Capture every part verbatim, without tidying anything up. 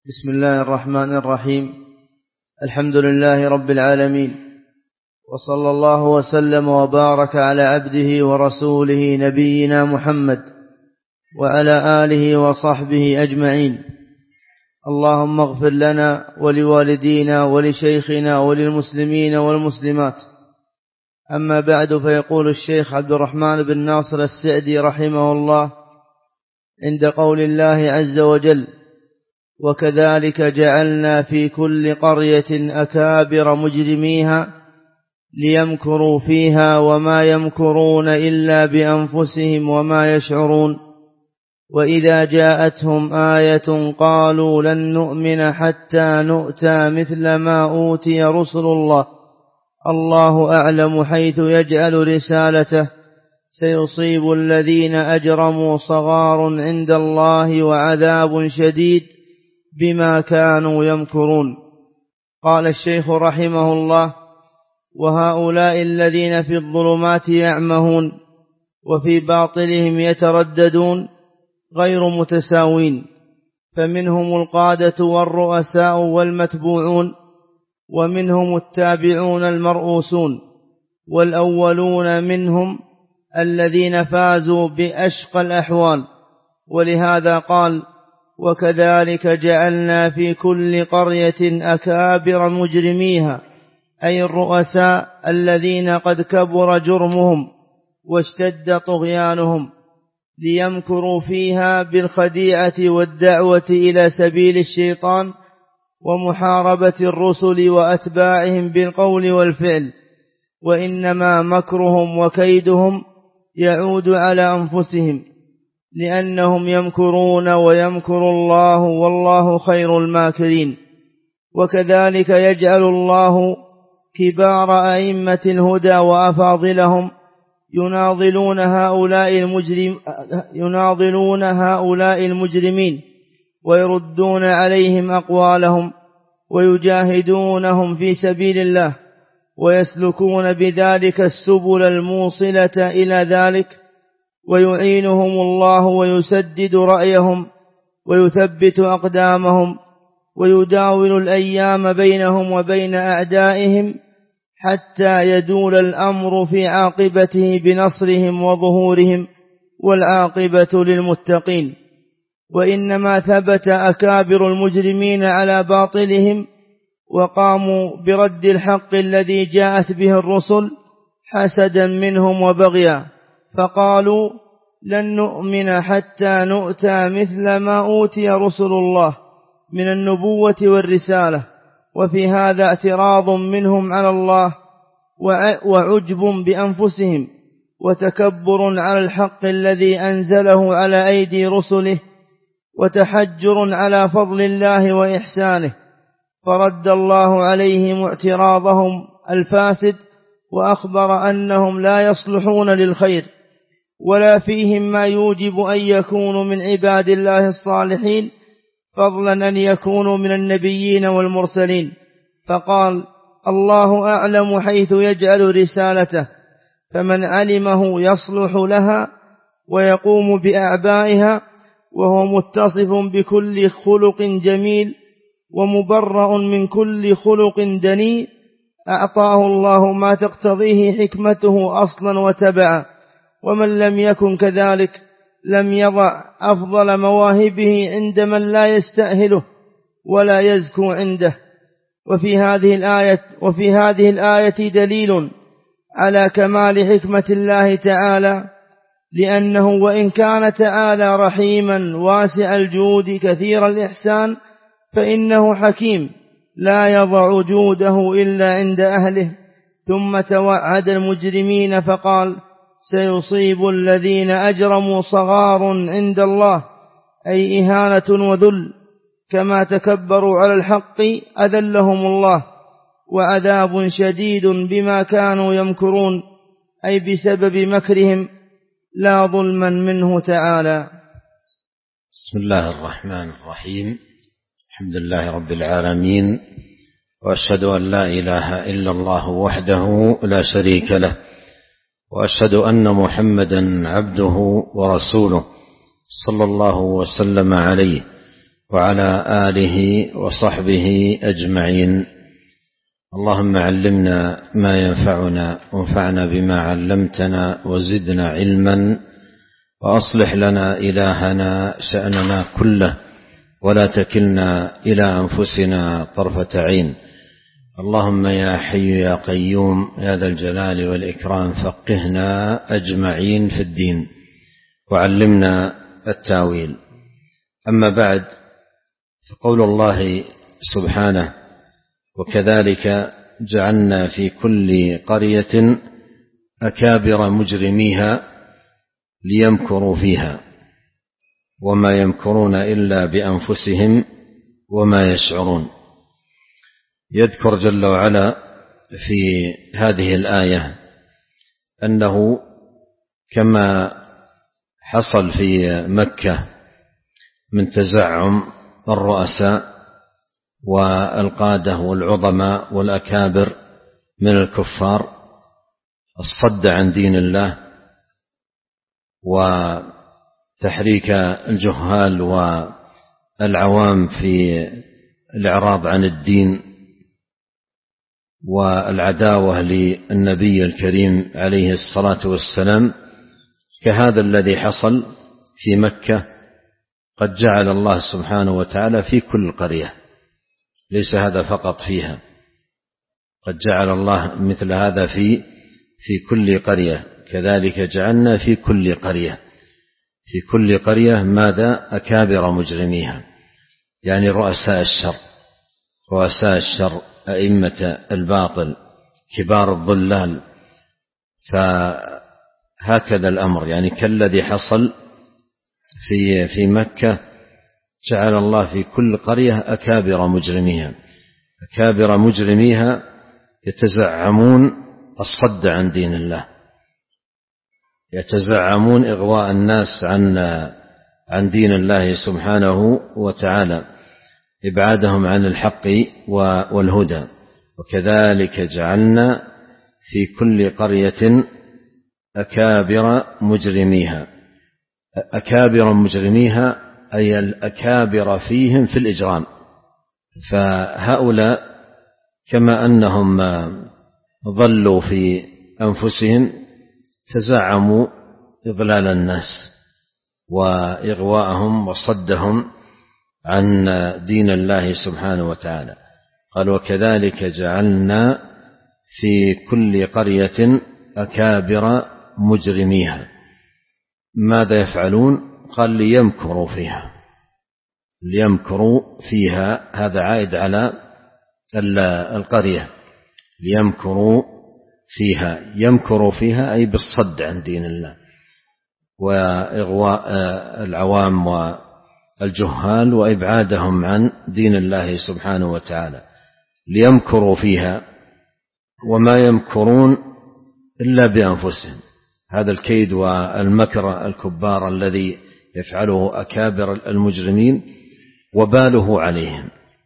بسم الله الرحمن الرحيم. الحمد لله رب العالمين، وصلى الله وسلم وبارك على عبده ورسوله نبينا محمد وعلى آله وصحبه أجمعين. اللهم اغفر لنا ولوالدينا ولشيخنا وللمسلمين والمسلمات. أما بعد، فيقول الشيخ عبد الرحمن بن ناصر السعدي رحمه الله عند قول الله عز وجل: وكذلك جعلنا في كل قرية أكابر مجرميها ليمكروا فيها وما يمكرون إلا بأنفسهم وما يشعرون. وإذا جاءتهم آية قالوا لن نؤمن حتى نؤتى مثل ما أوتي رسل الله، الله أعلم حيث يجعل رسالته، سيصيب الذين أجرموا صغار عند الله وعذاب شديد بما كانوا يمكرون. قال الشيخ رحمه الله: وهؤلاء الذين في الظلمات يعمهون وفي باطلهم يترددون غير متساوين، فمنهم القادة والرؤساء والمتبوعون، ومنهم التابعون المرؤوسون، والأولون منهم الذين فازوا بأشقى الأحوال. ولهذا قال: وكذلك جعلنا في كل قرية أكابر مجرميها، أي الرؤساء الذين قد كبر جرمهم واشتد طغيانهم، ليمكروا فيها بالخديعة والدعوة إلى سبيل الشيطان ومحاربة الرسل وأتباعهم بالقول والفعل. وإنما مكرهم وكيدهم يعود على أنفسهم، لأنهم يمكرون ويمكر الله والله خير الماكرين. وكذلك يجعل الله كبار أئمة الهدى وأفاضلهم يناضلون هؤلاء المجرم يناضلون هؤلاء المجرمين ويردون عليهم أقوالهم ويجاهدونهم في سبيل الله، ويسلكون بذلك السبل الموصلة إلى ذلك، ويعينهم الله ويسدد رأيهم ويثبت أقدامهم، ويداول الأيام بينهم وبين أعدائهم حتى يدول الأمر في عاقبته بنصرهم وظهورهم، والعاقبة للمتقين. وإنما ثبت أكابر المجرمين على باطلهم وقاموا برد الحق الذي جاءت به الرسل حسدا منهم وبغيا، فقالوا لن نؤمن حتى نؤتى مثل ما أوتي رسل الله من النبوة والرسالة. وفي هذا اعتراض منهم على الله وعجب بأنفسهم وتكبر على الحق الذي أنزله على أيدي رسله، وتحجر على فضل الله وإحسانه. فرد الله عليهم اعتراضهم الفاسد، وأخبر أنهم لا يصلحون للخير ولا فيهم ما يوجب أن يكونوا من عباد الله الصالحين، فضلا أن يكونوا من النبيين والمرسلين. فقال: الله أعلم حيث يجعل رسالته، فمن علمه يصلح لها ويقوم بأعبائها، وهو متصف بكل خلق جميل ومبرأ من كل خلق دنيء، أعطاه الله ما تقتضيه حكمته أصلا وتبعا. ومن لم يكن كذلك لم يضع أفضل مواهبه عند من لا يستأهله ولا يزكو عنده. وفي هذه الآية وفي هذه الآية دليل على كمال حكمة الله تعالى، لأنه وإن كان تعالى رحيما واسع الجود كثير الإحسان، فإنه حكيم لا يضع جوده إلا عند أهله. ثم توعد المجرمين فقال: سيصيب الذين أجرموا صغار عند الله، أي إهانة وذل، كما تكبروا على الحق أذلهم الله، وعذاب شديد بما كانوا يمكرون، أي بسبب مكرهم لا ظلما منه تعالى. بسم الله الرحمن الرحيم. الحمد لله رب العالمين، وأشهد أن لا إله إلا الله وحده لا شريك له، وأشهد أن محمدا عبده ورسوله صلى الله وسلم عليه وعلى آله وصحبه أجمعين. اللهم علمنا ما ينفعنا وانفعنا بما علمتنا وزدنا علما، وأصلح لنا إلهنا شأننا كله، ولا تكلنا إلى أنفسنا طرفة عين. اللهم يا حي يا قيوم يا ذا الجلال والإكرام فقهنا أجمعين في الدين وعلمنا التاويل. أما بعد، فقول الله سبحانه: وكذلك جعلنا في كل قرية أكابر مجرميها ليمكروا فيها وما يمكرون إلا بأنفسهم وما يشعرون. يذكر جل وعلا في هذه الآية أنه كما حصل في مكة من تزعم الرؤساء والقادة والعظماء والأكابر من الكفار الصد عن دين الله وتحريك الجهال والعوام في الإعراض عن الدين والعداوة للنبي الكريم عليه الصلاة والسلام، كهذا الذي حصل في مكة قد جعل الله سبحانه وتعالى في كل قرية، ليس هذا فقط فيها، قد جعل الله مثل هذا في في كل قرية. كذلك جعلنا في كل قرية في كل قرية ماذا؟ أكابر مجرميها، يعني رؤساء الشر رؤساء الشر أئمة الباطل كبار الضلال. فهكذا الأمر، يعني كالذي حصل في في مكة جعل الله في كل قرية أكابر مجرميها أكابر مجرميها يتزعمون الصد عن دين الله، يتزعمون إغواء الناس عن عن دين الله سبحانه وتعالى، إبعادهم عن الحق والهدى. وكذلك جعلنا في كل قرية أكابر مجرميها أكابر مجرميها أي الأكابر فيهم في الإجرام. فهؤلاء كما أنهم ظلوا في أنفسهم تزعموا إضلال الناس وإغواءهم وصدهم عن دين الله سبحانه وتعالى. قال: وكذلك جعلنا في كل قرية أكابر مجرميها. ماذا يفعلون؟ قال: ليمكروا فيها ليمكروا فيها هذا عائد على القرية، ليمكروا فيها يمكروا فيها أي بالصد عن دين الله وإغواء العوام والجهال وإبعادهم عن دين الله سبحانه وتعالى. ليمكروا فيها وما يمكرون إلا بأنفسهم. هذا الكيد والمكر الكبار الذي يفعله أكابر المجرمين وباله عليهم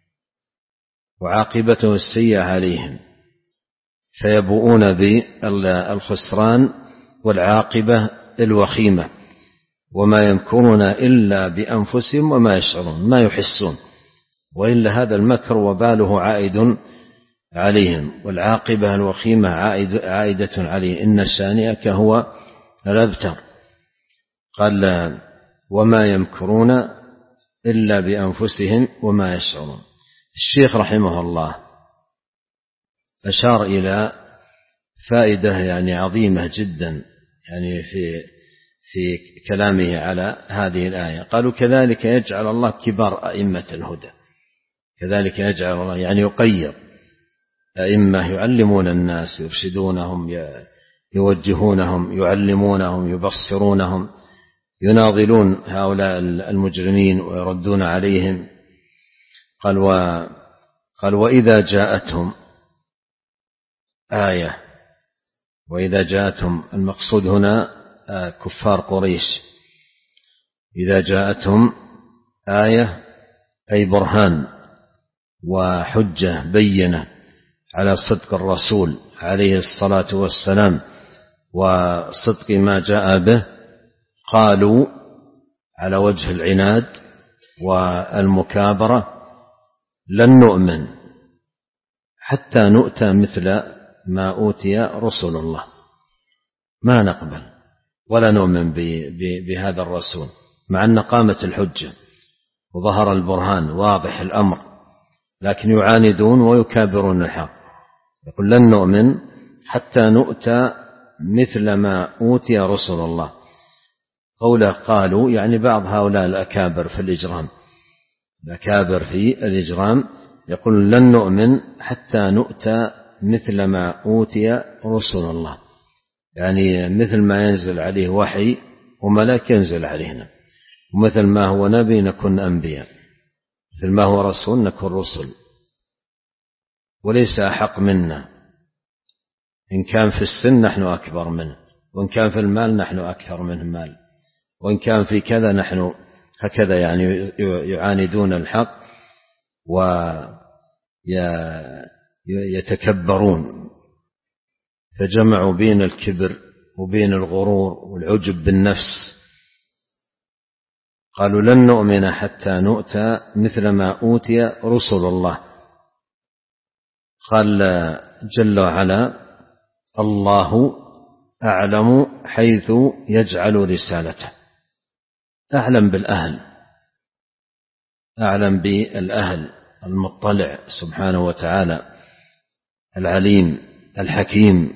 وعاقبته السيئة عليهم، فيبؤون بالخسران والعاقبة الوخيمة، وما يمكرون إلا بأنفسهم وما يشعرون، ما يحسون، وإلا هذا المكر وباله عائد عليهم، والعاقبة الوخيمة عائدة عليه. إن شانئك هو الأبتر. قال: وما يمكرون إلا بأنفسهم وما يشعرون. الشيخ رحمه الله أشار إلى فائدة يعني عظيمة جدا يعني في في كلامه على هذه الآية. قالوا: كذلك يجعل الله كبار أئمة الهدى. كذلك يجعل الله يعني يقيض أئمة يعلمون الناس، يرشدونهم، يوجهونهم، يعلمونهم، يبصرونهم، يناضلون هؤلاء المجرمين ويردون عليهم. قال: و قال وإذا جاءتهم آية وإذا جاءتهم المقصود هنا كفار قريش. إذا جاءتهم آية أي برهان وحجة بينة على صدق الرسول عليه الصلاة والسلام وصدق ما جاء به، قالوا على وجه العناد والمكابرة لن نؤمن حتى نؤتى مثل ما أوتي رسل الله، ما نقبل ولا نؤمن بهذا الرسول، مع أن قامت الحجة وظهر البرهان واضح الأمر، لكن يعاندون ويكابرون الحق. يقول لن نؤمن حتى نؤتى مثل ما أوتي رسل الله. قوله قالوا يعني بعض هؤلاء الأكابر في الإجرام، الأكابر في الإجرام يقول لن نؤمن حتى نؤتى مثل ما أوتي رسل الله، يعني مثل ما ينزل عليه وحي وملك ينزل علينا، ومثل ما هو نبي نكون أنبياء، مثل ما هو رسول نكون رسل، وليس أحق منا. إن كان في السن نحن أكبر منه، وإن كان في المال نحن أكثر منه مال، وإن كان في كذا نحن هكذا، يعني يعاندون الحق ويتكبرون، فجمعوا بين الكبر وبين الغرور والعجب بالنفس. قالوا لن نؤمن حتى نؤتى مثل ما أوتي رسل الله. قال جل وعلا الله أعلم حيث يجعل رسالته، أعلم بالأهل، أعلم بالأهل، المطلع سبحانه وتعالى، العليم الحكيم.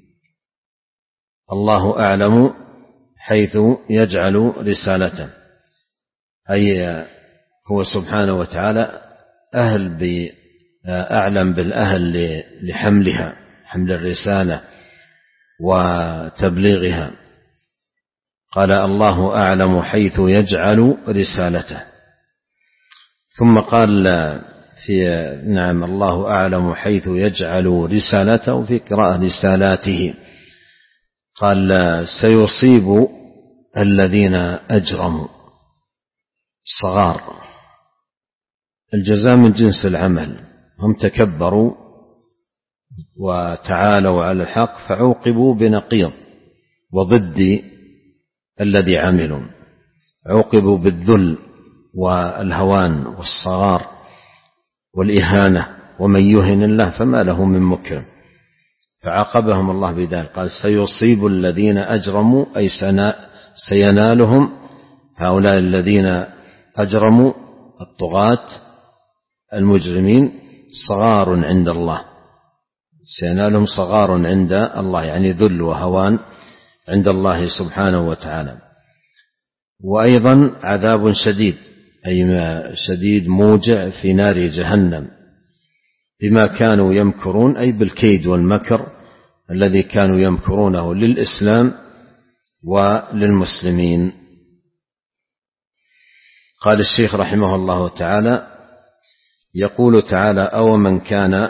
الله أعلم حيث يجعل رسالته، أي هو سبحانه وتعالى أهل أعلم بالأهل لحملها، حمل الرسالة وتبليغها. قال الله أعلم حيث يجعل رسالته. ثم قال في نعم الله أعلم حيث يجعل رسالته، في قراءة رسالاته. قال سيصيب الذين أجرموا، صغار، الجزاء من جنس العمل، هم تكبروا وتعالوا على الحق فعوقبوا بنقيض وضد الذي عملوا، عوقبوا بالذل والهوان والصغار والإهانة، ومن يهن الله فما له من مكرم، فعاقبهم الله بذلك. قال سيصيب الذين أجرموا، أي سينالهم هؤلاء الذين أجرموا الطغاة المجرمين صغار عند الله، سينالهم صغار عند الله، يعني ذل وهوان عند الله سبحانه وتعالى. وأيضا عذاب شديد، أي شديد موجع في نار جهنم، بما كانوا يمكرون، أي بالكيد والمكر الذي كانوا يمكرونه للإسلام وللمسلمين. قال الشيخ رحمه الله تعالى يقول تعالى أو من كان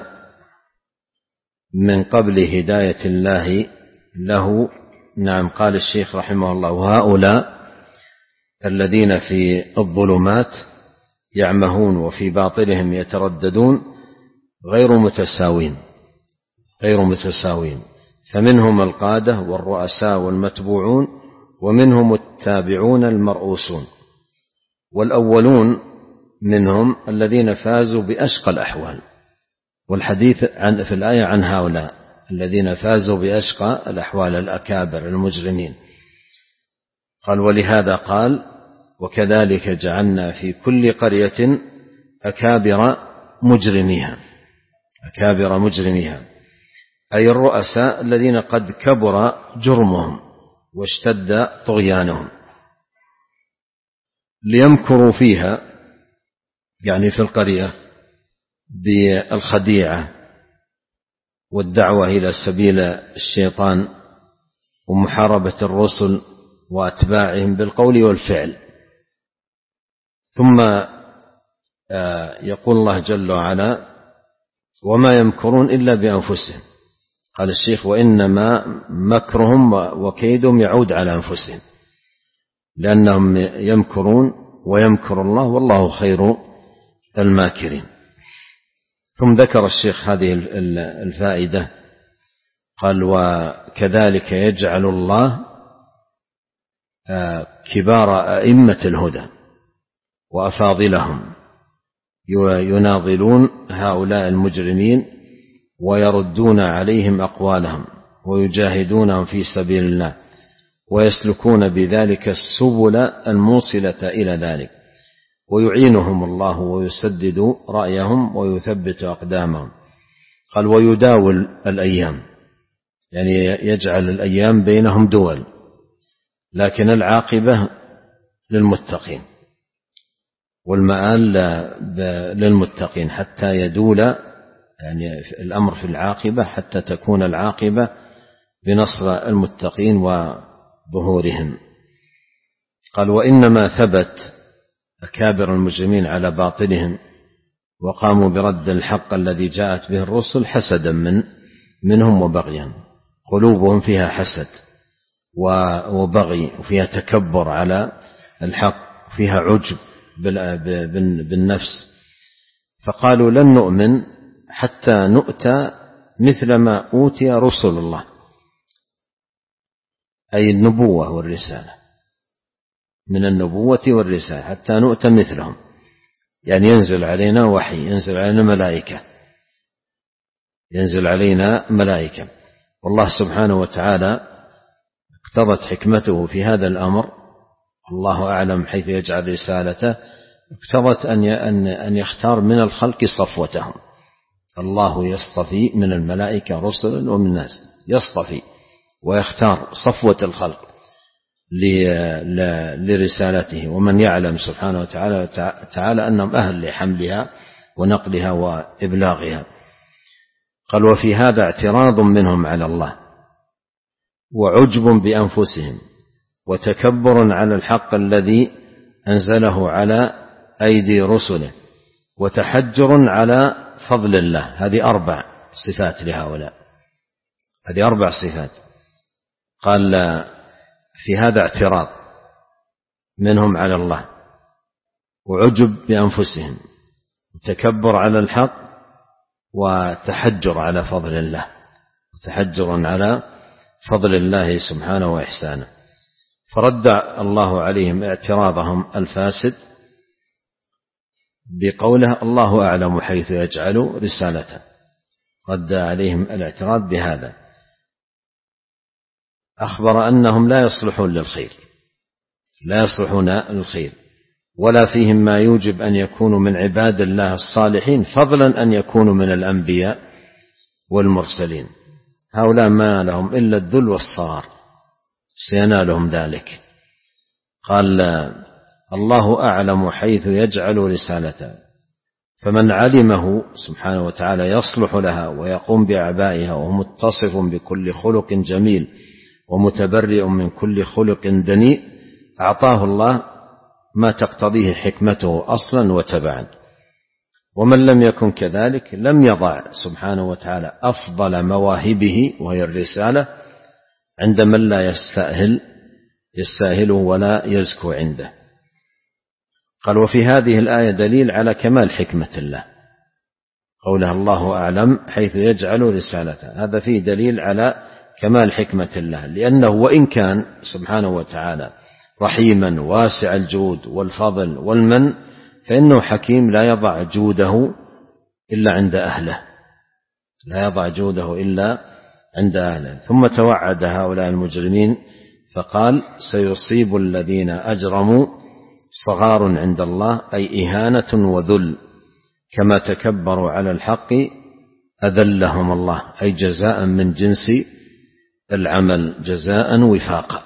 من قبل هداية الله له. نعم، قال الشيخ رحمه الله وهؤلاء الذين في الظلمات يعمهون وفي باطلهم يترددون غير متساوين، غير متساوين، فمنهم القادة والرؤساء والمتبوعون، ومنهم التابعون المرؤوسون. والأولون منهم الذين فازوا بأشقى الأحوال، والحديث عن في الآية عن هؤلاء الذين فازوا بأشقى الأحوال، الأكابر المجرمين. قال ولهذا قال وكذلك جعلنا في كل قرية أكابر مجرميها، أكابر مجرميها، أي الرؤساء الذين قد كبر جرمهم واشتد طغيانهم، ليمكروا فيها، يعني في القرية، بالخديعة والدعوة إلى سبيل الشيطان ومحاربة الرسل وأتباعهم بالقول والفعل. ثم يقول الله جل وعلا وما يمكرون إلا بأنفسهم. قال الشيخ وإنما مكرهم وكيدهم يعود على أنفسهم، لأنهم يمكرون ويمكر الله والله خير الماكرين. ثم ذكر الشيخ هذه الفائدة، قال وكذلك يجعل الله كبار أئمة الهدى وأفاضلهم يناضلون هؤلاء المجرمين ويردون عليهم أقوالهم ويجاهدونهم في سبيل الله ويسلكون بذلك السبل الموصلة إلى ذلك، ويعينهم الله ويسدد رأيهم ويثبت أقدامهم. قال ويداول الأيام، يعني يجعل الأيام بينهم دول، لكن العاقبة للمتقين والمآل للمتقين حتى يدول، يعني الأمر في العاقبة حتى تكون العاقبة بنصر المتقين وظهورهم. قال وإنما ثبت أكابر المجرمين على باطلهم وقاموا برد الحق الذي جاءت به الرسل حسدا من منهم وبغيا، قلوبهم فيها حسد وبغي وفيها تكبر على الحق، فيها عجب بالنفس، فقالوا لن نؤمن حتى نؤتى مثل ما أوتي رسل الله، أي النبوة والرسالة، من النبوة والرسالة حتى نؤتى مثلهم، يعني ينزل علينا وحي، ينزل علينا ملائكة، ينزل علينا ملائكة. والله سبحانه وتعالى اقتضت حكمته في هذا الأمر، الله أعلم حيث يجعل رسالته، اقتضت أن يختار من الخلق صفوتهم. الله يصطفي من الملائكة رسلا ومن الناس، يصطفي ويختار صفوة الخلق لرسالته، ومن يعلم سبحانه وتعالى تعالى أنهم أهل لحملها ونقلها وإبلاغها. قال وفي هذا اعتراض منهم على الله وعجب بأنفسهم وتكبر على الحق الذي أنزله على أيدي رسله وتحجر على فضل الله. هذه أربع صفات لهؤلاء، هذه أربع صفات. قال في هذا اعتراض منهم على الله وعجب بأنفسهم وتكبر على الحق وتحجر على فضل الله، وتحجر على فضل الله سبحانه وإحسانه. فرد الله عليهم اعتراضهم الفاسد بقوله الله أعلم حيث يجعل رسالته، رد عليهم الاعتراض بهذا، أخبر أنهم لا يصلحون للخير، لا يصلحون للخير ولا فيهم ما يوجب أن يكونوا من عباد الله الصالحين، فضلا أن يكونوا من الأنبياء والمرسلين. هؤلاء ما لهم إلا الذل والصغار، سينالهم ذلك. قال الله أعلم حيث يجعل رسالته، فمن علمه سبحانه وتعالى يصلح لها ويقوم بأعبائها وهو متصف بكل خلق جميل ومتبرئ من كل خلق دنيء، أعطاه الله ما تقتضيه حكمته أصلا وتبعا. ومن لم يكن كذلك لم يضع سبحانه وتعالى أفضل مواهبه وهي الرسالة عند من لا يستأهل يستأهله ولا يزكو عنده. قال وفي هذه الآية دليل على كمال حكمة الله، قولها الله أعلم حيث يجعل رسالته، هذا فيه دليل على كمال حكمة الله، لأنه وإن كان سبحانه وتعالى رحيما واسع الجود والفضل والمن، فإنه حكيم لا يضع جوده إلا عند أهله، لا يضع جوده إلا عند أهله. ثم توعد هؤلاء المجرمين فقال سيصيب الذين أجرموا صغار عند الله، أي إهانة وذل، كما تكبروا على الحق أذلهم الله، أي جزاء من جنس العمل، جزاء وفاقا،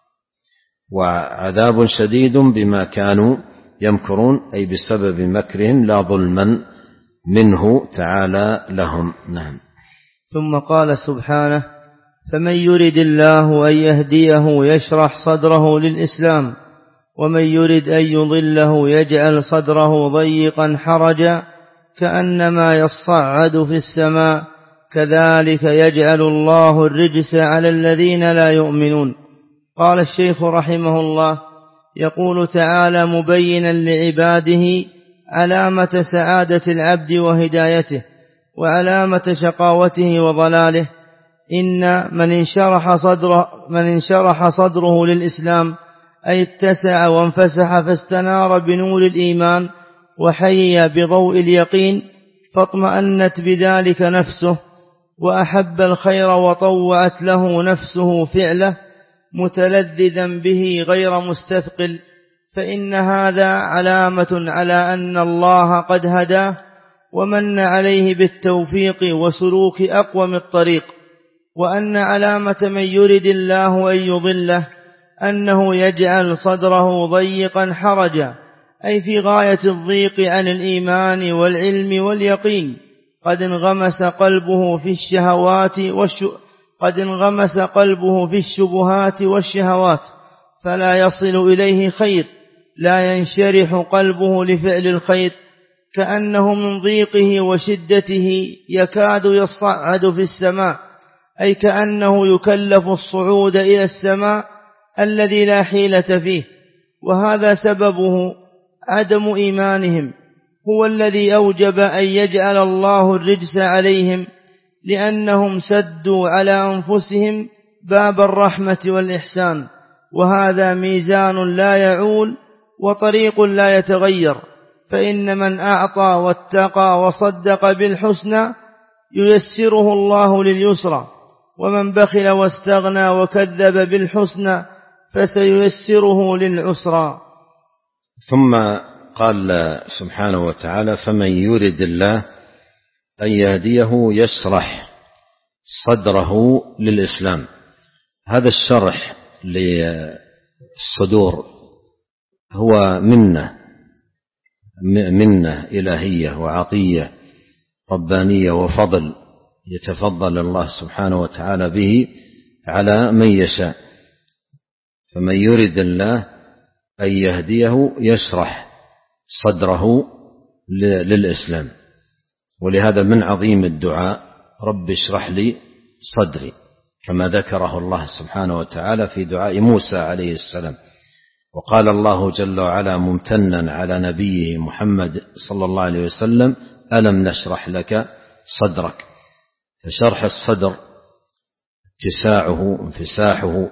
وعذاب شديد بما كانوا يمكرون، أي بسبب مكرهم لا ظلما منه تعالى لهم. نعم. ثم قال سبحانه فمن يرد الله أن يهديه يشرح صدره للإسلام ومن يرد أن يضله يجعل صدره ضيقا حرجا كأنما يصعد في السماء كذلك يجعل الله الرجس على الذين لا يؤمنون. قال الشيخ رحمه الله يقول تعالى مبينا لعباده علامة سعادة العبد وهدايته وعلامة شقاوته وضلاله، إن من انشرح صدره, من انشرح صدره للإسلام أي اتسع وانفسح فاستنار بنور الإيمان وحيي بضوء اليقين، فاطمأنت بذلك نفسه، وأحب الخير وطوعت له نفسه فعله متلذذا به غير مستثقل، فإن هذا علامة على أن الله قد هداه ومن عليه بالتوفيق وسلوك أقوم الطريق، وأن علامة من يرد الله أن يضله أنه يجعل صدره ضيقا حرجا، أي في غاية الضيق عن الإيمان والعلم واليقين، قد انغمس قلبه في الشهوات والش... قد انغمس قلبه في الشبهات والشهوات، فلا يصل إليه خير، لا ينشرح قلبه لفعل الخير، كأنه من ضيقه وشدته يكاد يصعد في السماء، أي كأنه يكلف الصعود إلى السماء الذي لا حيلة فيه، وهذا سببه عدم إيمانهم، هو الذي أوجب أن يجعل الله الرجس عليهم، لأنهم سدوا على أنفسهم باب الرحمة والإحسان، وهذا ميزان لا يعول وطريق لا يتغير، فإن من أعطى واتقى وصدق بالحسنى ييسره الله لليسرى، ومن بخل واستغنى وكذب بالحسنى فسييسره للعسرى. ثم قال سبحانه وتعالى: فمن يرد الله أن يهديه يشرح صدره للإسلام. هذا الشرح للصدور هو منة منة إلهية وعطية ربانية وفضل يتفضل الله سبحانه وتعالى به على من يشاء. فمن يرد الله أن يهديه يشرح صدره للإسلام، ولهذا من عظيم الدعاء: رب اشرح لي صدري، كما ذكره الله سبحانه وتعالى في دعاء موسى عليه السلام. وقال الله جل وعلا ممتنا على نبيه محمد صلى الله عليه وسلم: ألم نشرح لك صدرك. فشرح الصدر اتساعه انفساحه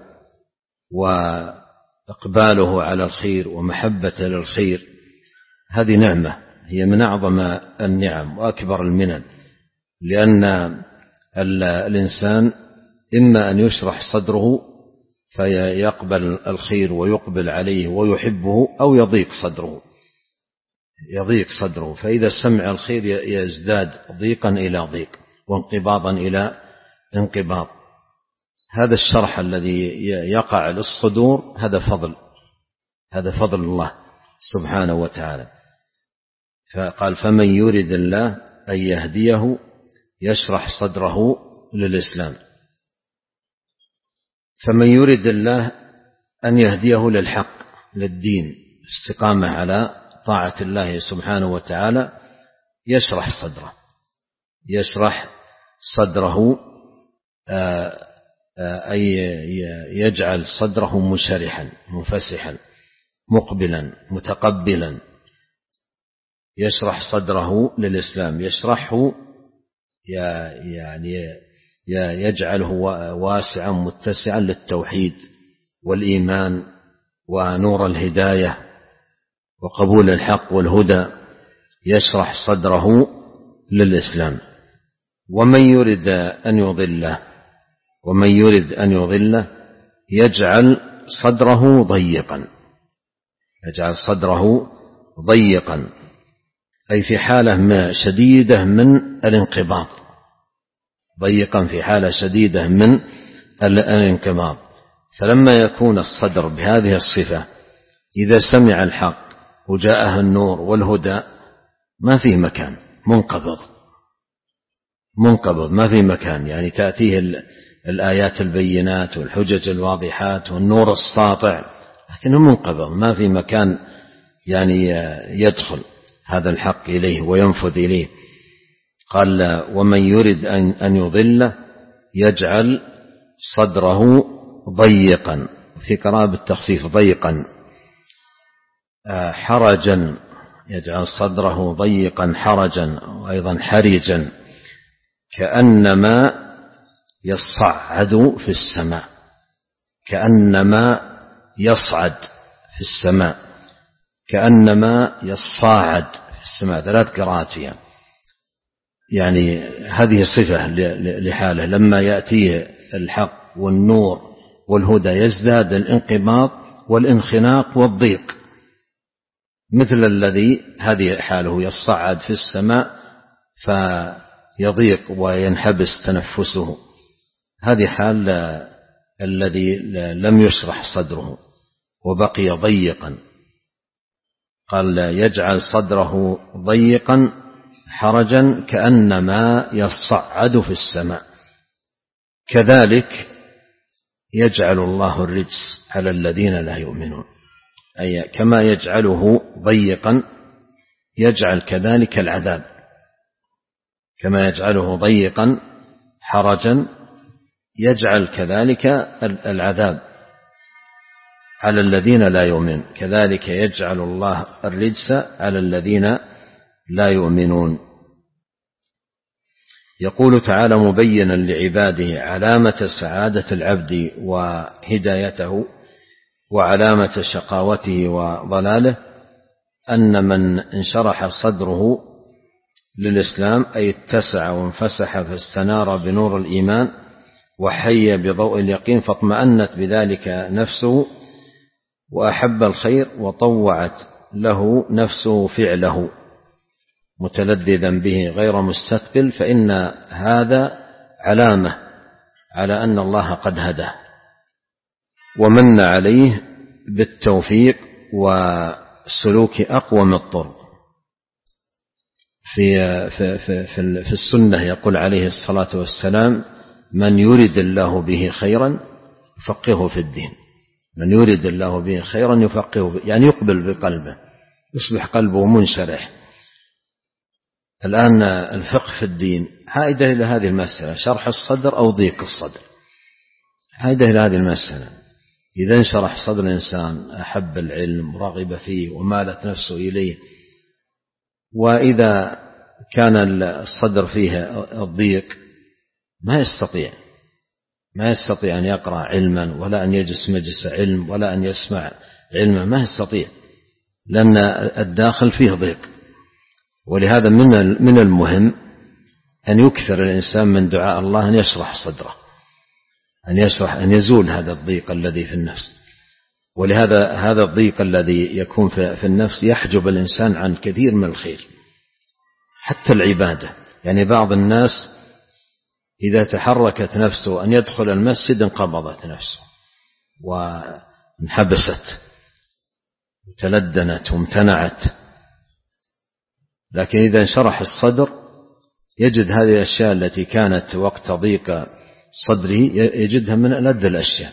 وإقباله على الخير ومحبة للخير، هذه نعمة هي من أعظم النعم وأكبر المنن، لأن الإنسان إما أن يشرح صدره فيقبل الخير ويقبل عليه ويحبه، أو يضيق صدره يضيق صدره فإذا سمع الخير يزداد ضيقا إلى ضيق وانقباضا إلى انقباض. هذا الشرح الذي يقع للصدور هذا فضل هذا فضل الله سبحانه وتعالى. فقال: فمن يرد الله أن يهديه يشرح صدره للإسلام. فمن يرد الله أن يهديه للحق للدين، استقامة على طاعة الله سبحانه وتعالى، يشرح صدره يشرح صدره أي يجعل صدره منشرحا منفسحا مقبلا متقبلا، يشرح صدره للإسلام. يشرحه يعني يجعله واسعا متسعا للتوحيد والإيمان ونور الهداية وقبول الحق والهدى، يشرح صدره للإسلام. ومن يرد أن يضله ومن يرد أن يضله يجعل صدره ضيقا يجعل صدره ضيقا أي في حالة شديدة من الانقباض، ضيقا في حالة شديدة من الانقباض. فلما يكون الصدر بهذه الصفة إذا سمع الحق وجاءه النور والهدى ما في مكان، منقبض منقبض ما في مكان، يعني تأتيه الآيات البينات والحجج الواضحات والنور الساطع، لكنه منقبض ما في مكان يعني يدخل هذا الحق إليه وينفذ إليه. قال: ومن يرد أن يضله يجعل صدره ضيقا، في قراءة بالتخفيف ضيقا، حرجا، يجعل صدره ضيقا حرجا، وأيضا حرجا، كأنما يصعد في السماء، كأنما يصعد في السماء كأنما يصاعد في السماء، ثلاث قراءات فيها. يعني هذه صفة لحاله، لما يأتيه الحق والنور والهدى يزداد الانقباض والانخناق والضيق، مثل الذي هذه حاله يصعد في السماء فيضيق وينحبس تنفسه. هذه حال الذي لم يشرح صدره وبقي ضيقا، قال يجعل صدره ضيقا حرجا كأنما يصعد في السماء. كذلك يجعل الله الرجس على الذين لا يؤمنون، أي كما يجعله ضيقا يجعل كذلك العذاب، كما يجعله ضيقا حرجا يجعل كذلك العذاب على الذين لا يؤمنون. كذلك يجعل الله الرجس على الذين لا يؤمنون. يقول تعالى مبينا لعباده علامة سعادة العبد وهدايته وعلامة شقاوته وضلاله، أن من انشرح صدره للإسلام أي اتسع وانفسح فاستنار بنور الإيمان وحي بضوء اليقين فاطمأنت بذلك نفسه وأحب الخير وطوعت له نفسه فعله متلذذا به غير مستثقل، فإن هذا علامة على أن الله قد هداه ومن عليه بالتوفيق وسلوك أقوم الطرق. في, في, في, في, في السنة يقول عليه الصلاة والسلام من يرد الله به خيرا يفقهه في الدين، من يرد الله به خيرا يفقهه، يعني يقبل بقلبه، يصبح قلبه منشرح. الآن الفقه في الدين عائدة إلى هذه المسألة، شرح الصدر أو ضيق الصدر، عائدة إلى هذه المسألة. إذا انشرح صدر الإنسان أحب العلم ورغب فيه ومالت نفسه إليه، وإذا كان الصدر فيه الضيق ما يستطيع ما يستطيع أن يقرأ علما ولا أن يجلس مجلس علم ولا أن يسمع علما، ما يستطيع، لأن الداخل فيه ضيق. ولهذا من من المهم أن يكثر الإنسان من دعاء الله أن يشرح صدره، أن يشرح أن يزول هذا الضيق الذي في النفس. ولهذا هذا الضيق الذي يكون في النفس يحجب الإنسان عن كثير من الخير حتى العبادة. يعني بعض الناس إذا تحركت نفسه أن يدخل المسجد انقبضت نفسه وانحبست وتلدنت وامتنعت، لكن إذا انشرح الصدر يجد هذه الأشياء التي كانت وقت ضيق صدره يجدها من ألذ الأشياء،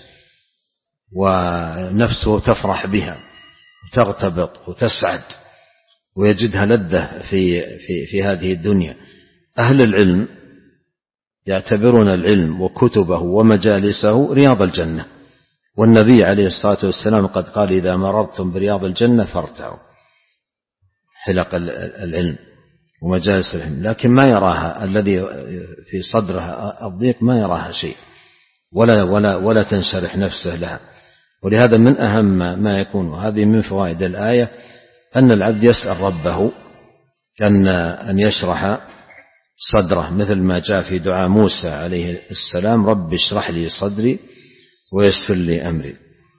ونفسه تفرح بها وتغتبط وتسعد ويجدها لذة في, في, في هذه الدنيا. أهل العلم يعتبرون العلم وكتبه ومجالسه رياض الجنة، والنبي عليه الصلاة والسلام قد قال إذا مررتم برياض الجنة فارتعوا، حلق العلم ومجالس العلم. لكن ما يراها الذي في صدره الضيق، ما يراها شيء ولا, ولا, ولا تنشرح نفسه لها. ولهذا من أهم ما يكون، وهذه من فوائد الآية، أن العبد يسأل ربه أن, أن يشرح صدره، مثل ما جاء في دعاء موسى عليه السلام رب اشرح لي صدري ويسر لي أمري.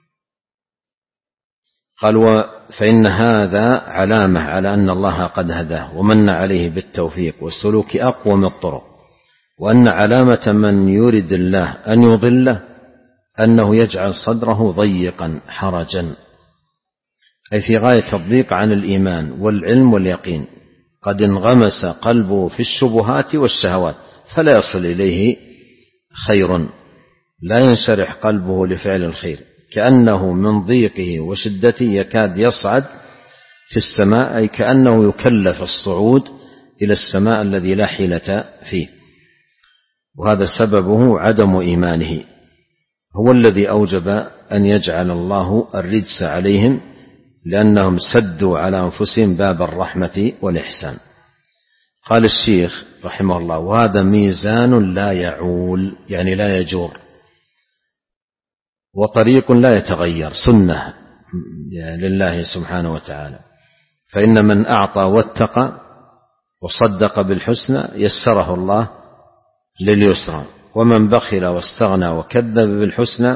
قال فإن هذا علامة على أن الله قد هداه ومن عليه بالتوفيق والسلوك أقوم الطرق، وأن علامة من يريد الله أن يضله أنه يجعل صدره ضيقا حرجا، أي في غاية الضيق عن الإيمان والعلم واليقين، قد انغمس قلبه في الشبهات والشهوات فلا يصل إليه خير، لا ينشرح قلبه لفعل الخير، كأنه من ضيقه وشدته يكاد يصعد في السماء، أي كأنه يكلف الصعود إلى السماء الذي لا حيلة فيه. وهذا سببه عدم إيمانه، هو الذي أوجب أن يجعل الله الرجس عليهم، لأنهم سدوا على أنفسهم باب الرحمة والإحسان. قال الشيخ رحمه الله وهذا ميزان لا يعول، يعني لا يجور، وطريق لا يتغير، سنة لله سبحانه وتعالى. فإن من أعطى واتقى وصدق بالحسنى يسره الله لليسرى، ومن بخل واستغنى وكذب بالحسنى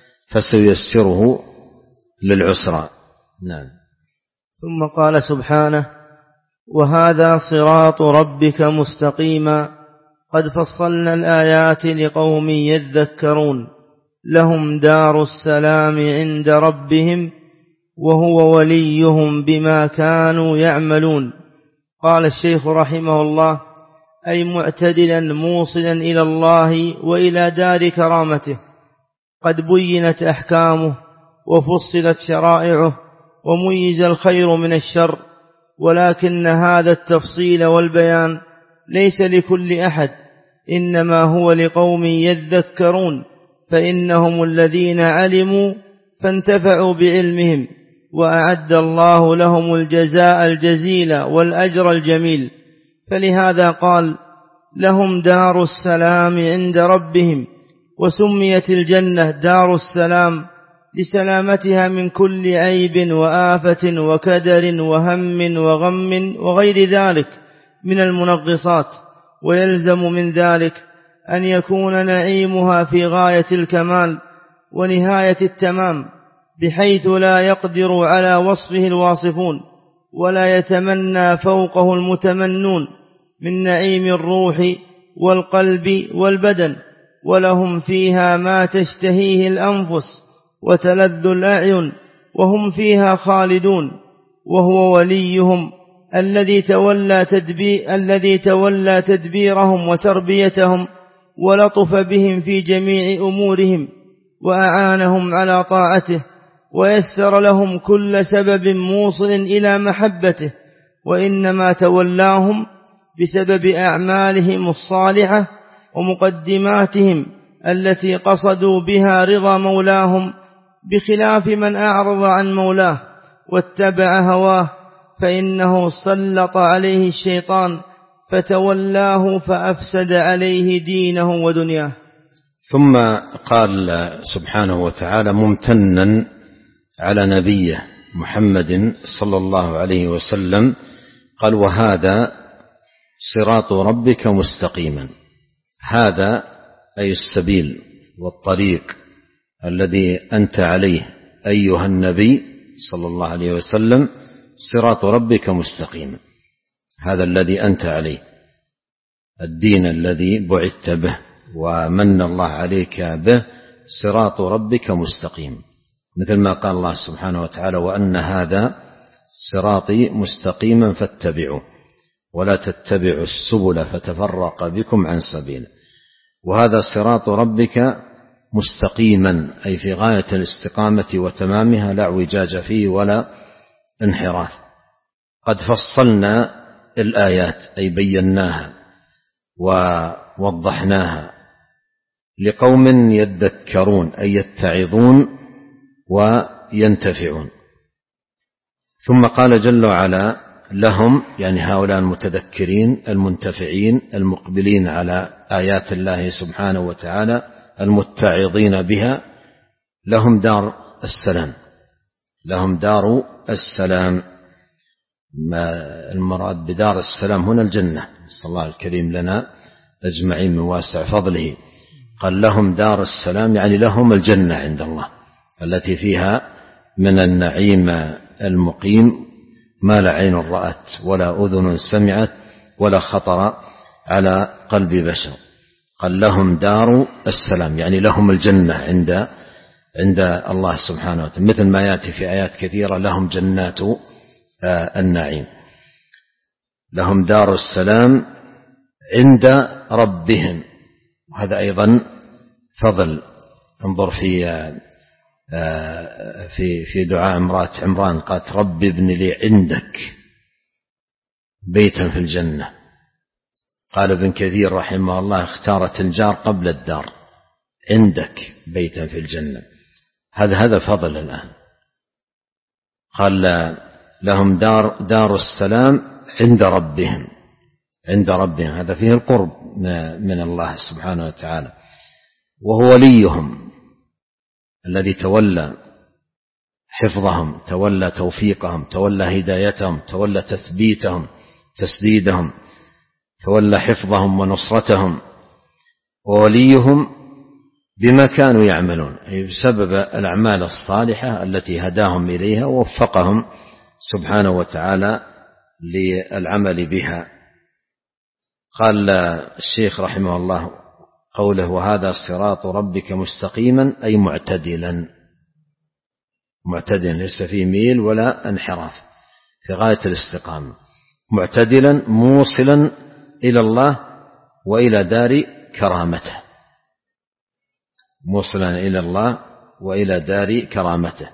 فسيسره للعسرى. نعم. ثم قال سبحانه: وهذا صراط ربك مستقيما قد فصلنا الآيات لقوم يذكرون لهم دار السلام عند ربهم وهو وليهم بما كانوا يعملون. قال الشيخ رحمه الله: أي معتدلا موصلا إلى الله وإلى دار كرامته، قد بينت أحكامه وفصلت شرائعه وميز الخير من الشر، ولكن هذا التفصيل والبيان ليس لكل أحد، إنما هو لقوم يذكرون، فإنهم الذين علموا فانتفعوا بعلمهم، وأعد الله لهم الجزاء الجزيل والأجر الجميل. فلهذا قال: لهم دار السلام عند ربهم، وسميت الجنة دار السلام لسلامتها من كل عيب وآفة وكدر وهم وغم وغير ذلك من المنغصات، ويلزم من ذلك أن يكون نعيمها في غاية الكمال ونهاية التمام، بحيث لا يقدر على وصفه الواصفون، ولا يتمنى فوقه المتمنون، من نعيم الروح والقلب والبدن، ولهم فيها ما تشتهيه الأنفس وتلذ الأعين، وهم فيها خالدون. وهو وليهم الذي تولى تدبير الذي تولى تدبيرهم وتربيتهم، ولطف بهم في جميع أمورهم، وأعانهم على طاعته، ويسر لهم كل سبب موصل إلى محبته، وإنما تولاهم بسبب أعمالهم الصالحة ومقدماتهم التي قصدوا بها رضا مولاهم، بخلاف من أعرض عن مولاه واتبع هواه، فإنه سلط عليه الشيطان فتولاه فأفسد عليه دينه ودنياه. ثم قال سبحانه وتعالى ممتنا على نبيه محمد صلى الله عليه وسلم، قال: وهذا صراط ربك مستقيما. هذا أي السبيل والطريق الذي أنت عليه أيها النبي صلى الله عليه وسلم، صراط ربك مستقيما، هذا الذي أنت عليه، الدين الذي بعثت به ومن الله عليك به، صراط ربك مستقيم، مثل ما قال الله سبحانه وتعالى: وأن هذا صراطي مستقيما فاتبعوه ولا تتبعوا السبل فتفرق بكم عن سبيله. وهذا صراط ربك مستقيما أي في غاية الاستقامة وتمامها، لا اعوجاج فيه ولا انحراف. قد فصلنا الآيات أي بيناها ووضحناها لقوم يذكرون أي يتعظون وينتفعون. ثم قال جل وعلا: لهم، يعني هؤلاء المتذكرين المنتفعين المقبلين على آيات الله سبحانه وتعالى المتعظين بها، لهم دار السلام، لهم دار السلام. ما المراد بدار السلام هنا الجنة، نسأل الله الكريم لنا أجمعين من واسع فضله. قال لهم دار السلام يعني لهم الجنة عند الله التي فيها من النعيم المقيم ما لا عين رأت ولا أذن سمعت ولا خطر على قلب بشر. قال لهم دار السلام يعني لهم الجنة عند عند الله سبحانه وتعالى، مثل ما يأتي في آيات كثيرة: لهم جنات النعيم. لهم دار السلام عند ربهم، وهذا أيضا فضل. انظر في في في دعاء امرأة عمران، قالت: رب ابن لي عندك بيتا في الجنة. قال ابن كثير رحمه الله: اختارت الجار قبل الدار، عندك بيتا في الجنة. هذا هذا فضل الآن. قال لهم دار دار السلام عند ربهم، عند ربهم، هذا فيه القرب من الله سبحانه وتعالى. وهو وليهم الذي تولى حفظهم، تولى توفيقهم، تولى هدايتهم، تولى تثبيتهم تسديدهم، تولى حفظهم ونصرتهم. ووليهم بما كانوا يعملون، أي بسبب الأعمال الصالحة التي هداهم إليها ووفقهم سبحانه وتعالى للعمل بها. قال الشيخ رحمه الله قوله وهذا صراط ربك مستقيما أي معتدلا، معتدلا ليس فيه ميل ولا انحراف، في غاية الاستقامة، معتدلا موصلا إلى الله وإلى دار كرامته، موصلا إلى الله وإلى دار كرامته.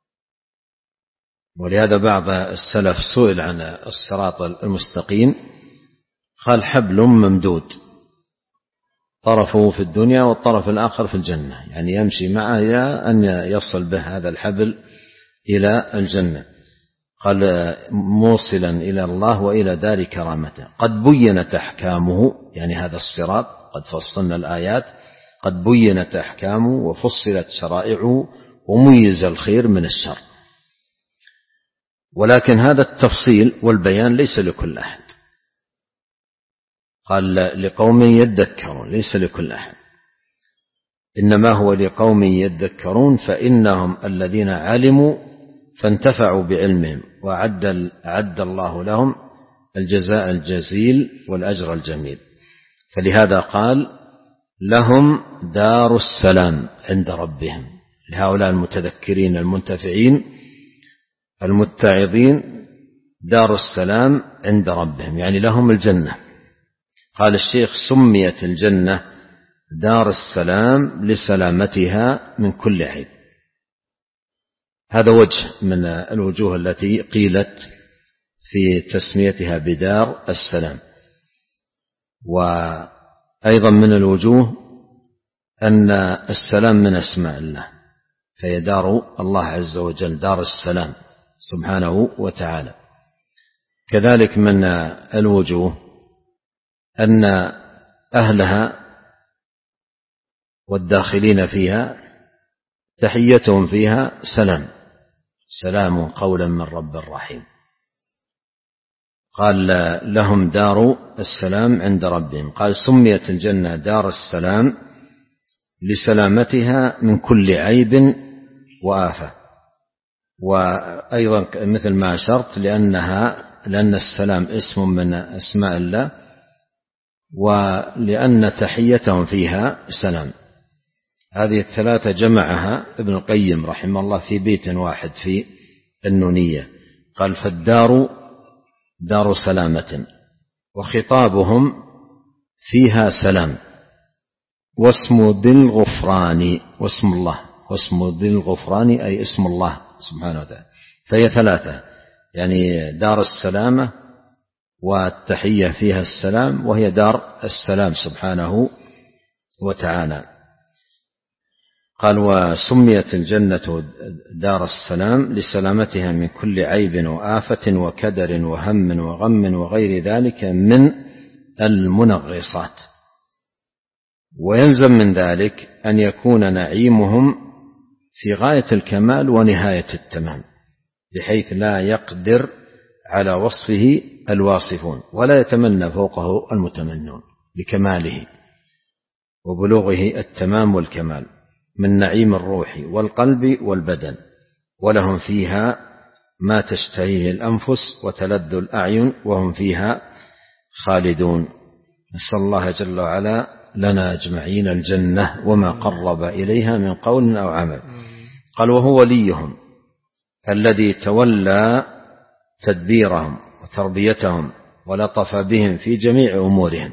ولهذا بعض السلف سئل عن الصراط المستقيم قال حبل ممدود طرفه في الدنيا والطرف الآخر في الجنة، يعني يمشي معه إلى أن يصل به هذا الحبل إلى الجنة. قال موصلا إلى الله وإلى دار كرامته. قد بينت أحكامه، يعني هذا الصراط قد فصلنا الآيات، قد بينت أحكامه وفصلت شرائعه وميز الخير من الشر. ولكن هذا التفصيل والبيان ليس لكل أحد، قال لقوم يذكرون، ليس لكل أحد، إنما هو لقوم يذكرون فإنهم الذين علموا فانتفعوا بعلمهم وأعد أعد الله لهم الجزاء الجزيل والأجر الجميل. فلهذا قال لهم دار السلام عند ربهم، لهؤلاء المتذكرين المنتفعين المتعظين دار السلام عند ربهم، يعني لهم الجنة. قال الشيخ سميت الجنة دار السلام لسلامتها من كل عيب. هذا وجه من الوجوه التي قيلت في تسميتها بدار السلام. وأيضا من الوجوه أن السلام من أسماء الله، فهي دار الله عز وجل دار السلام سبحانه وتعالى. كذلك من الوجوه أن أهلها والداخلين فيها تحيتهم فيها سلام، سلام قولا من رب رحيم. قال لهم دار السلام عند ربهم. قال سميت الجنة دار السلام لسلامتها من كل عيب وآفة. وأيضا مثل ما أشرت لأنها لأن السلام اسم من أسماء الله، ولأن تحيتهم فيها سلام. هذه الثلاثة جمعها ابن القيم رحمه الله في بيت واحد في النونية. قال فالدار دار سلامة وخطابهم فيها سلام، واسم ذي الغفران، واسم الله، واسم ذي الغفران أي اسم الله سبحانه وتعالى. فهي ثلاثة، يعني دار السلامة والتحية فيها السلام، وهي دار السلام سبحانه وتعالى. قال وسميت الجنة دار السلام لسلامتها من كل عيب وآفة وكدر وهم وغم وغير ذلك من المنغصات. ويلزم من ذلك أن يكون نعيمهم في غاية الكمال ونهاية التمام، بحيث لا يقدر على وصفه الواصفون ولا يتمنى فوقه المتمنون لكماله وبلوغه التمام والكمال من نعيم الروح والقلب والبدن. ولهم فيها ما تشتهيه الأنفس وتلذ الأعين وهم فيها خالدون. نسأل الله جل وعلا لنا أجمعين الجنة وما قرب إليها من قول أو عمل. قال وهو وليهم الذي تولى تدبيرهم وتربيتهم ولطف بهم في جميع أمورهم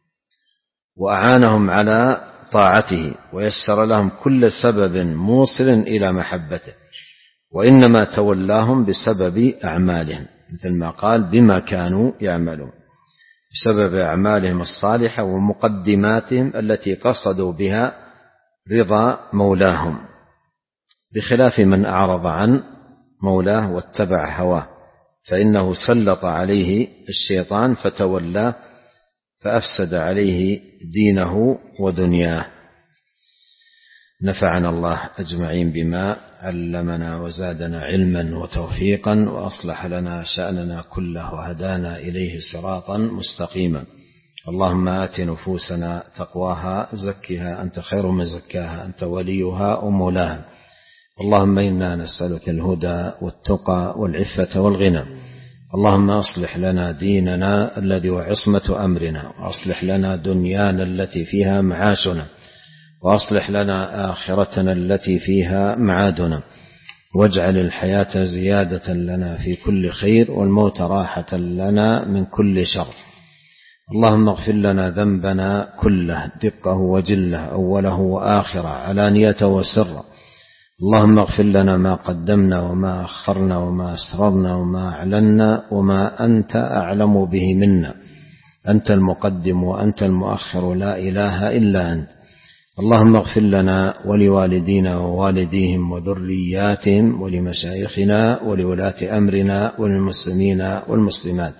وأعانهم على طاعته ويسر لهم كل سبب موصل إلى محبته، وإنما تولاهم بسبب أعمالهم، مثل ما قال بما كانوا يعملون، بسبب أعمالهم الصالحة ومقدماتهم التي قصدوا بها رضا مولاهم، بخلاف من أعرض عن مولاه واتبع هواه، فإنه سلط عليه الشيطان فتولاه فأفسد عليه دينه ودنياه. نفعنا الله أجمعين بما علمنا وزادنا علما وتوفيقا وأصلح لنا شأننا كله وهدانا إليه صراطا مستقيما. اللهم آت نفوسنا تقواها زكها أنت خير من زكاها أنت وليها ومولاها. اللهم إنا نسألك الهدى والتقى والعفة والغنى. اللهم أصلح لنا ديننا الذي هو عصمة أمرنا، وأصلح لنا دنيانا التي فيها معاشنا، وأصلح لنا آخرتنا التي فيها معادنا، واجعل الحياة زيادة لنا في كل خير والموت راحة لنا من كل شر. اللهم اغفر لنا ذنبنا كله دقه وجله أوله وآخره علانيته وسره. اللهم اغفر لنا ما قدمنا وما أخرنا وما أسررنا وما أعلنا وما أنت أعلم به منا. أنت المقدم وأنت المؤخر لا إله إلا أنت. اللهم اغفر لنا ولوالدينا ووالديهم وذرياتهم ولمشايخنا ولولاة أمرنا وللمسلمين والمسلمات.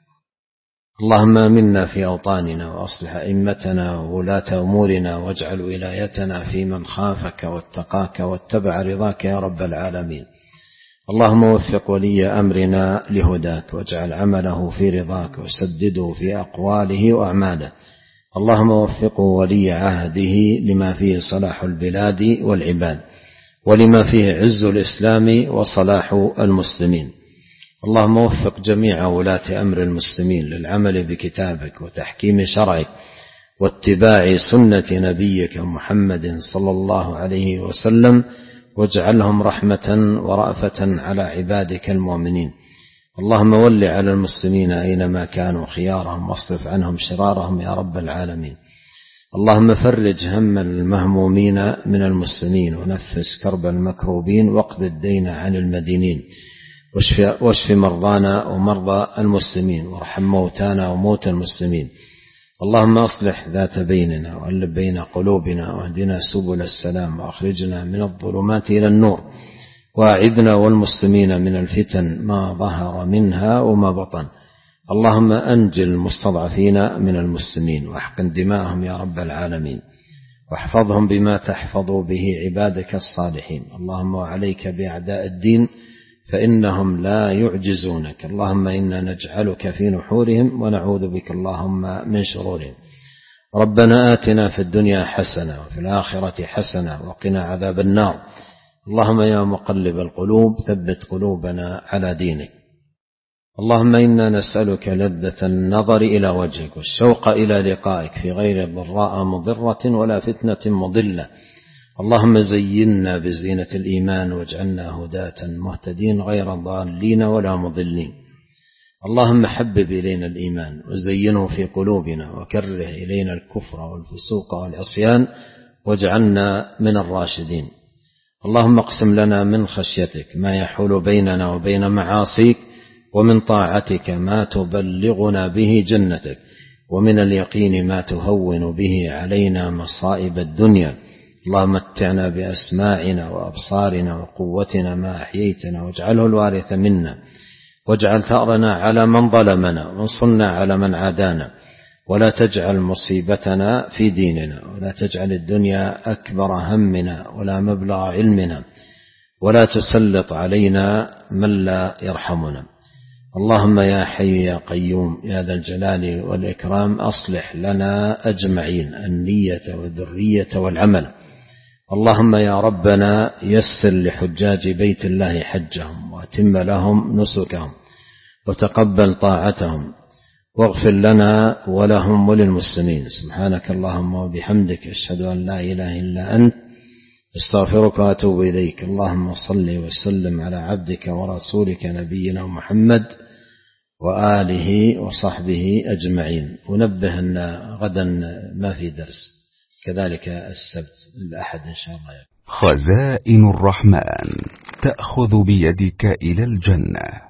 اللهم آمنا في أوطاننا وأصلح أئمتنا وولاة أمورنا واجعل ولايتنا في من خافك واتقاك واتبع رضاك يا رب العالمين. اللهم وفق ولي أمرنا لهداك واجعل عمله في رضاك وسدده في أقواله وأعماله. اللهم وفقه ولي عهده لما فيه صلاح البلاد والعباد ولما فيه عز الإسلام وصلاح المسلمين. اللهم وفق جميع ولاة أمر المسلمين للعمل بكتابك وتحكيم شرعك واتباع سنة نبيك محمد صلى الله عليه وسلم، واجعلهم رحمة ورأفة على عبادك المؤمنين. اللهم ول على المسلمين أينما كانوا خيارهم واصرف عنهم شرارهم يا رب العالمين. اللهم فرج هم المهمومين من المسلمين ونفس كرب المكروبين واقض الدين عن المدينين واشف, واشف مرضانا ومرضى المسلمين وارحم موتانا وموتى المسلمين. اللهم أصلح ذات بيننا وألف بين قلوبنا واهدنا سبل السلام وأخرجنا من الظلمات إلى النور وأعذنا والمسلمين من الفتن ما ظهر منها وما بطن. اللهم أنجل المستضعفين من المسلمين واحقن دماءهم يا رب العالمين واحفظهم بما تحفظ به عبادك الصالحين. اللهم وعليك بأعداء الدين فإنهم لا يعجزونك. اللهم إنا نجعلك في نحورهم ونعوذ بك اللهم من شرورهم. ربنا آتنا في الدنيا حسنة وفي الآخرة حسنة وقنا عذاب النار. اللهم يا مقلب القلوب ثبت قلوبنا على دينك. اللهم إنا نسألك لذة النظر إلى وجهك والشوق إلى لقائك في غير ضراء مضرة ولا فتنة مضلة. اللهم زينا بزينة الإيمان واجعلنا هداة مهتدين غير ضالين ولا مضلين. اللهم حبب إلينا الإيمان وزينه في قلوبنا وكره إلينا الكفر والفسوق والعصيان واجعلنا من الراشدين. اللهم اقسم لنا من خشيتك ما يحول بيننا وبين معاصيك ومن طاعتك ما تبلغنا به جنتك ومن اليقين ما تهون به علينا مصائب الدنيا. اللهم متعنا بأسماعنا وأبصارنا وقوتنا ما أحييتنا واجعله الوارث منا واجعل ثأرنا على من ظلمنا وانصرنا على من عادانا ولا تجعل مصيبتنا في ديننا ولا تجعل الدنيا أكبر همنا ولا مبلغ علمنا ولا تسلط علينا من لا يرحمنا. اللهم يا حي يا قيوم يا ذا الجلال والإكرام أصلح لنا أجمعين النية والذرية والعمل. اللهم يا ربنا يسر لحجاج بيت الله حجهم وأتم لهم نسكهم وتقبل طاعتهم واغفر لنا ولهم وللمسلمين. سبحانك اللهم وبحمدك أشهد أن لا إله إلا أنت استغفرك وأتوب إليك. اللهم صل وسلم على عبدك ورسولك نبينا محمد وآله وصحبه أجمعين. ونبه أن غدا ما في درس، كذلك السبت الأحد إن شاء الله. خزائن الرحمن تأخذ بيدك إلى الجنة.